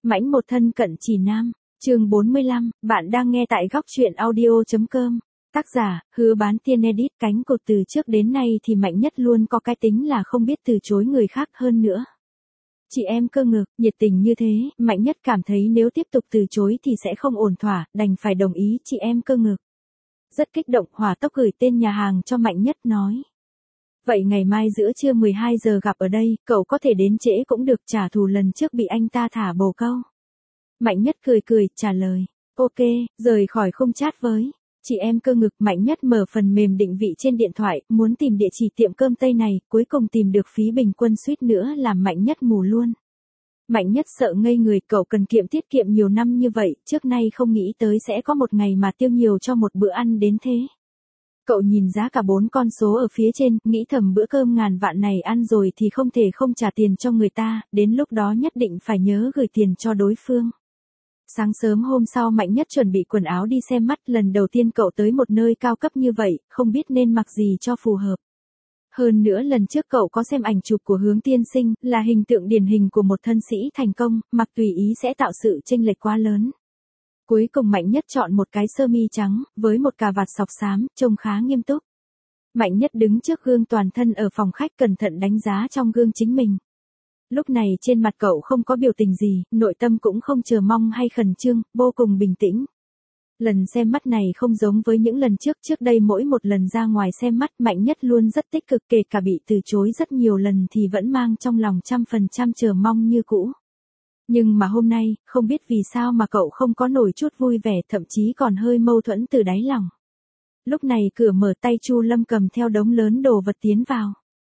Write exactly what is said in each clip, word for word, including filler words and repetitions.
Mãnh một thân cận chỉ nam, chương bốn mươi lăm, bạn đang nghe tại góc truyện audio chấm com. Tác giả, Hứa Bán Tiên Edit. Cánh cột từ trước đến nay thì Mạnh Nhất luôn có cái tính là không biết từ chối người khác hơn nữa. Chị em cơ ngực, nhiệt tình như thế, Mạnh Nhất cảm thấy nếu tiếp tục từ chối thì sẽ không ổn thỏa, đành phải đồng ý chị em cơ ngực. Rất kích động, hỏa tốc gửi tên nhà hàng cho Mạnh Nhất nói. Vậy ngày mai giữa trưa mười hai giờ gặp ở đây, cậu có thể đến trễ cũng được, trả thù lần trước bị anh ta thả bồ câu. Mạnh Nhất cười cười, trả lời. Ok, rời khỏi khung chat với chị em cơ ngực. Mạnh Nhất mở phần mềm định vị trên điện thoại, muốn tìm địa chỉ tiệm cơm Tây này, cuối cùng tìm được phí bình quân suýt nữa làm Mạnh Nhất mù luôn. Mạnh Nhất sợ ngây người, cậu cần kiệm tiết kiệm nhiều năm như vậy, trước nay không nghĩ tới sẽ có một ngày mà tiêu nhiều cho một bữa ăn đến thế. Cậu nhìn giá cả bốn con số ở phía trên, nghĩ thầm bữa cơm ngàn vạn này ăn rồi thì không thể không trả tiền cho người ta, đến lúc đó nhất định phải nhớ gửi tiền cho đối phương. Sáng sớm hôm sau Mạnh Nhất chuẩn bị quần áo đi xem mắt, lần đầu tiên cậu tới một nơi cao cấp như vậy, không biết nên mặc gì cho phù hợp. Hơn nữa lần trước cậu có xem ảnh chụp của Hướng Tiên Sinh, là hình tượng điển hình của một thân sĩ thành công, mặc tùy ý sẽ tạo sự chênh lệch quá lớn. Cuối cùng Mạnh Nhất chọn một cái sơ mi trắng, với một cà vạt sọc xám, trông khá nghiêm túc. Mạnh Nhất đứng trước gương toàn thân ở phòng khách cẩn thận đánh giá trong gương chính mình. Lúc này trên mặt cậu không có biểu tình gì, nội tâm cũng không chờ mong hay khẩn trương, vô cùng bình tĩnh. Lần xem mắt này không giống với những lần trước, trước đây mỗi một lần ra ngoài xem mắt Mạnh Nhất luôn rất tích cực, kể cả bị từ chối rất nhiều lần thì vẫn mang trong lòng trăm phần trăm chờ mong như cũ. Nhưng mà hôm nay, không biết vì sao mà cậu không có nổi chút vui vẻ, thậm chí còn hơi mâu thuẫn từ đáy lòng. Lúc này cửa mở, tay Chu Lâm cầm theo đống lớn đồ vật tiến vào.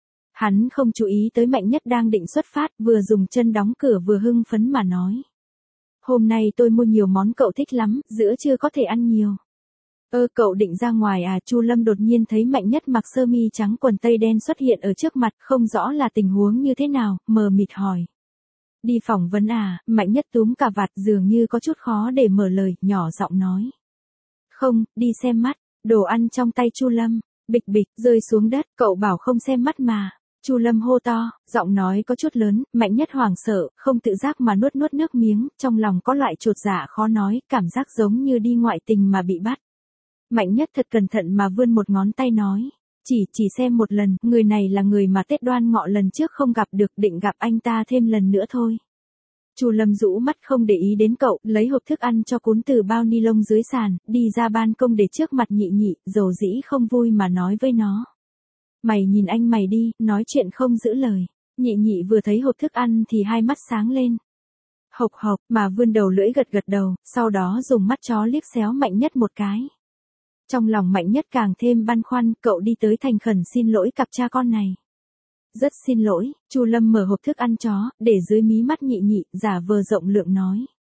Hắn không chú ý tới Mạnh Nhất đang định xuất phát, vừa dùng chân đóng cửa vừa hưng phấn mà nói. Hôm nay tôi mua nhiều món cậu thích lắm, giữa trưa có thể ăn nhiều. Ơ cậu định ra ngoài à? Chu Lâm đột nhiên thấy Mạnh Nhất mặc sơ mi trắng quần tây đen xuất hiện ở trước mặt, không rõ là tình huống như thế nào, mờ mịt hỏi. Đi phỏng vấn à? Mạnh Nhất túm cà vạt dường như có chút khó để mở lời, nhỏ giọng nói. Không, đi xem mắt. Đồ ăn trong tay Chu Lâm, bịch bịch, rơi xuống đất, cậu bảo không xem mắt mà. Chu Lâm hô to, giọng nói có chút lớn, Mạnh Nhất hoảng sợ, không tự giác mà nuốt nuốt nước miếng, trong lòng có loại chột dạ khó nói, cảm giác giống như đi ngoại tình mà bị bắt. Mạnh Nhất thật cẩn thận mà vươn một ngón tay nói, chỉ, chỉ xem một lần, người này là người mà Tết Đoan Ngọ lần trước không gặp được, định gặp anh ta thêm lần nữa thôi. Chu Lâm rũ mắt không để ý đến cậu, lấy hộp thức ăn cho cún từ bao ni lông dưới sàn, đi ra ban công để trước mặt Nhị Nhị, dầu dĩ không vui mà nói với nó. Mày nhìn anh mày đi, nói chuyện không giữ lời. Nhị Nhị vừa thấy hộp thức ăn thì hai mắt sáng lên. Hộc hộc mà vươn đầu lưỡi gật gật đầu, sau đó dùng mắt chó liếc xéo Mạnh Nhất một cái. Trong lòng Mạnh Nhất càng thêm băn khoăn, cậu đi tới thành khẩn xin lỗi cặp cha con này. Rất xin lỗi, Chu Lâm mở hộp thức ăn chó, để dưới mí mắt Nhị Nhị, giả vờ rộng lượng nói.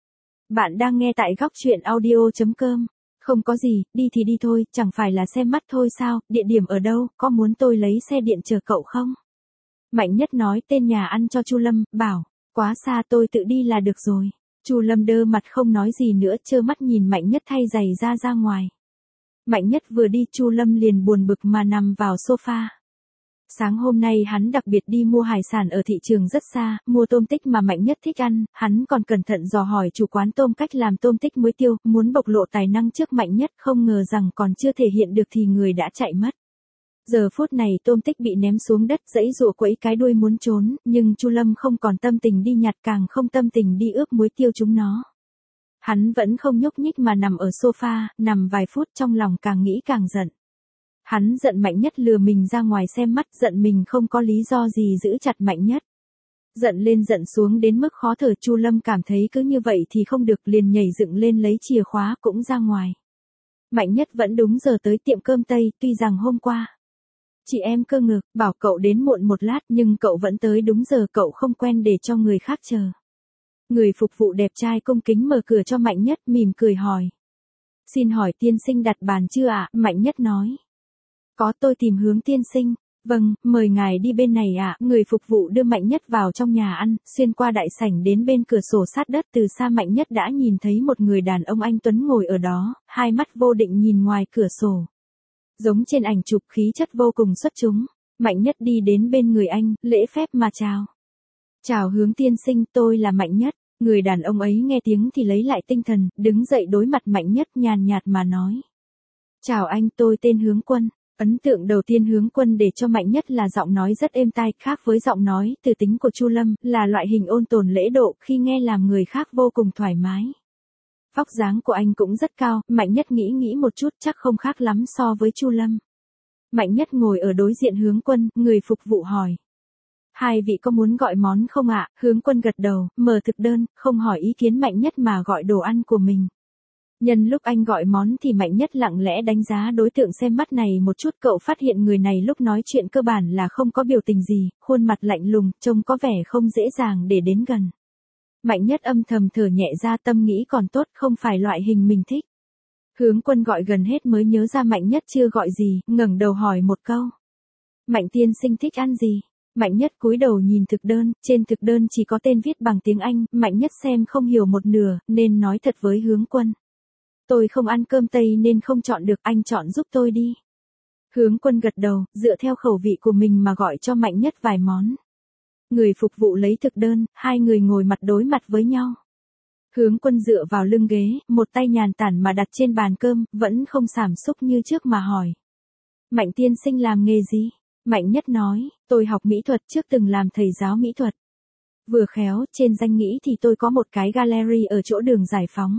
Bạn đang nghe tại góc truyện audio chấm com. Không có gì, đi thì đi thôi, chẳng phải là xem mắt thôi sao, địa điểm ở đâu, có muốn tôi lấy xe điện chờ cậu không? Mạnh Nhất nói tên nhà ăn cho Chu Lâm, bảo, quá xa tôi tự đi là được rồi. Chu Lâm đơ mặt không nói gì nữa, trơ mắt nhìn Mạnh Nhất thay giày ra ra ngoài. Mạnh Nhất vừa đi Chu Lâm liền buồn bực mà nằm vào sofa. Sáng hôm nay hắn đặc biệt đi mua hải sản ở thị trường rất xa, mua tôm tích mà Mạnh Nhất thích ăn, hắn còn cẩn thận dò hỏi chủ quán tôm cách làm tôm tích muối tiêu, muốn bộc lộ tài năng trước Mạnh Nhất, không ngờ rằng còn chưa thể hiện được thì người đã chạy mất. Giờ phút này tôm tích bị ném xuống đất, giãy giụa quẫy cái đuôi muốn trốn, nhưng Chu Lâm không còn tâm tình đi nhặt, càng không tâm tình đi ướp muối tiêu chúng nó. Hắn vẫn không nhúc nhích mà nằm ở sofa, nằm vài phút trong lòng càng nghĩ càng giận. Hắn giận Mạnh Nhất lừa mình ra ngoài xem mắt, giận mình không có lý do gì giữ chặt Mạnh Nhất. Giận lên giận xuống đến mức khó thở, Chu Lâm cảm thấy cứ như vậy thì không được, liền nhảy dựng lên lấy chìa khóa cũng ra ngoài. Mạnh Nhất vẫn đúng giờ tới tiệm cơm Tây, tuy rằng hôm qua chị em cơ ngực bảo cậu đến muộn một lát, nhưng cậu vẫn tới đúng giờ, cậu không quen để cho người khác chờ. Người phục vụ đẹp trai cung kính mở cửa cho Mạnh Nhất, mỉm cười hỏi. Xin hỏi tiên sinh đặt bàn chưa ạ? Mạnh Nhất nói. Có, tôi tìm Hướng tiên sinh. Vâng, mời ngài đi bên này ạ. Người phục vụ đưa Mạnh Nhất vào trong nhà ăn, xuyên qua đại sảnh đến bên cửa sổ sát đất, từ xa Mạnh Nhất đã nhìn thấy một người đàn ông anh tuấn ngồi ở đó, hai mắt vô định nhìn ngoài cửa sổ. Giống trên ảnh chụp, khí chất vô cùng xuất chúng. Mạnh Nhất đi đến bên người anh, lễ phép mà chào. Chào Hướng tiên sinh, tôi là Mạnh Nhất. Người đàn ông ấy nghe tiếng thì lấy lại tinh thần, đứng dậy đối mặt Mạnh Nhất nhàn nhạt mà nói. Chào anh, tôi tên Hướng Quân. Ấn tượng đầu tiên Hướng Quân để cho Mạnh Nhất là giọng nói rất êm tai, khác với giọng nói từ tính của Chu Lâm, là loại hình ôn tồn lễ độ, khi nghe làm người khác vô cùng thoải mái. Vóc dáng của anh cũng rất cao, Mạnh Nhất nghĩ nghĩ một chút chắc không khác lắm so với Chu Lâm. Mạnh Nhất ngồi ở đối diện Hướng Quân, người phục vụ hỏi. Hai vị có muốn gọi món không ạ? Hướng Quân gật đầu, mở thực đơn, không hỏi ý kiến Mạnh Nhất mà gọi đồ ăn của mình. Nhân lúc anh gọi món thì Mạnh Nhất lặng lẽ đánh giá đối tượng xem mắt này một chút, cậu phát hiện người này lúc nói chuyện cơ bản là không có biểu tình gì, khuôn mặt lạnh lùng, trông có vẻ không dễ dàng để đến gần. Mạnh Nhất âm thầm thở nhẹ ra, tâm nghĩ còn tốt, không phải loại hình mình thích. Hướng Quân gọi gần hết mới nhớ ra Mạnh Nhất chưa gọi gì, ngẩng đầu hỏi một câu. Mạnh tiên sinh thích ăn gì? Mạnh Nhất cúi đầu nhìn thực đơn, trên thực đơn chỉ có tên viết bằng tiếng Anh, Mạnh Nhất xem không hiểu một nửa, nên nói thật với Hướng Quân. Tôi không ăn cơm Tây nên không chọn được, anh chọn giúp tôi đi. Hướng Quân gật đầu, dựa theo khẩu vị của mình mà gọi cho Mạnh Nhất vài món. Người phục vụ lấy thực đơn, hai người ngồi mặt đối mặt với nhau. Hướng Quân dựa vào lưng ghế, một tay nhàn tản mà đặt trên bàn cơm, vẫn không sảm xúc như trước mà hỏi. Mạnh tiên sinh làm nghề gì? Mạnh Nhất nói, tôi học mỹ thuật, trước từng làm thầy giáo mỹ thuật. Vừa khéo, trên danh nghĩa thì tôi có một cái gallery ở chỗ đường Giải Phóng.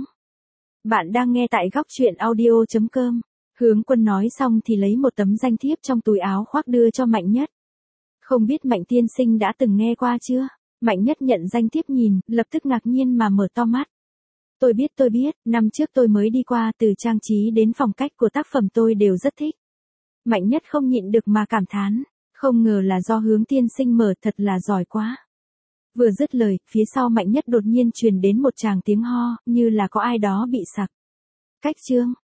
Bạn đang nghe tại góc truyện audio chấm com. Hướng Quân nói xong thì lấy một tấm danh thiếp trong túi áo khoác đưa cho Mạnh Nhất. Không biết Mạnh tiên sinh đã từng nghe qua chưa? Mạnh Nhất nhận danh thiếp nhìn, lập tức ngạc nhiên mà mở to mắt. Tôi biết tôi biết, năm trước tôi mới đi qua, từ trang trí đến phong cách của tác phẩm tôi đều rất thích. Mạnh Nhất không nhịn được mà cảm thán, không ngờ là do Hướng tiên sinh mở, thật là giỏi quá. Vừa dứt lời, phía sau Mạnh Nhất đột nhiên truyền đến một tràng tiếng ho, như là có ai đó bị sặc. Cách chương,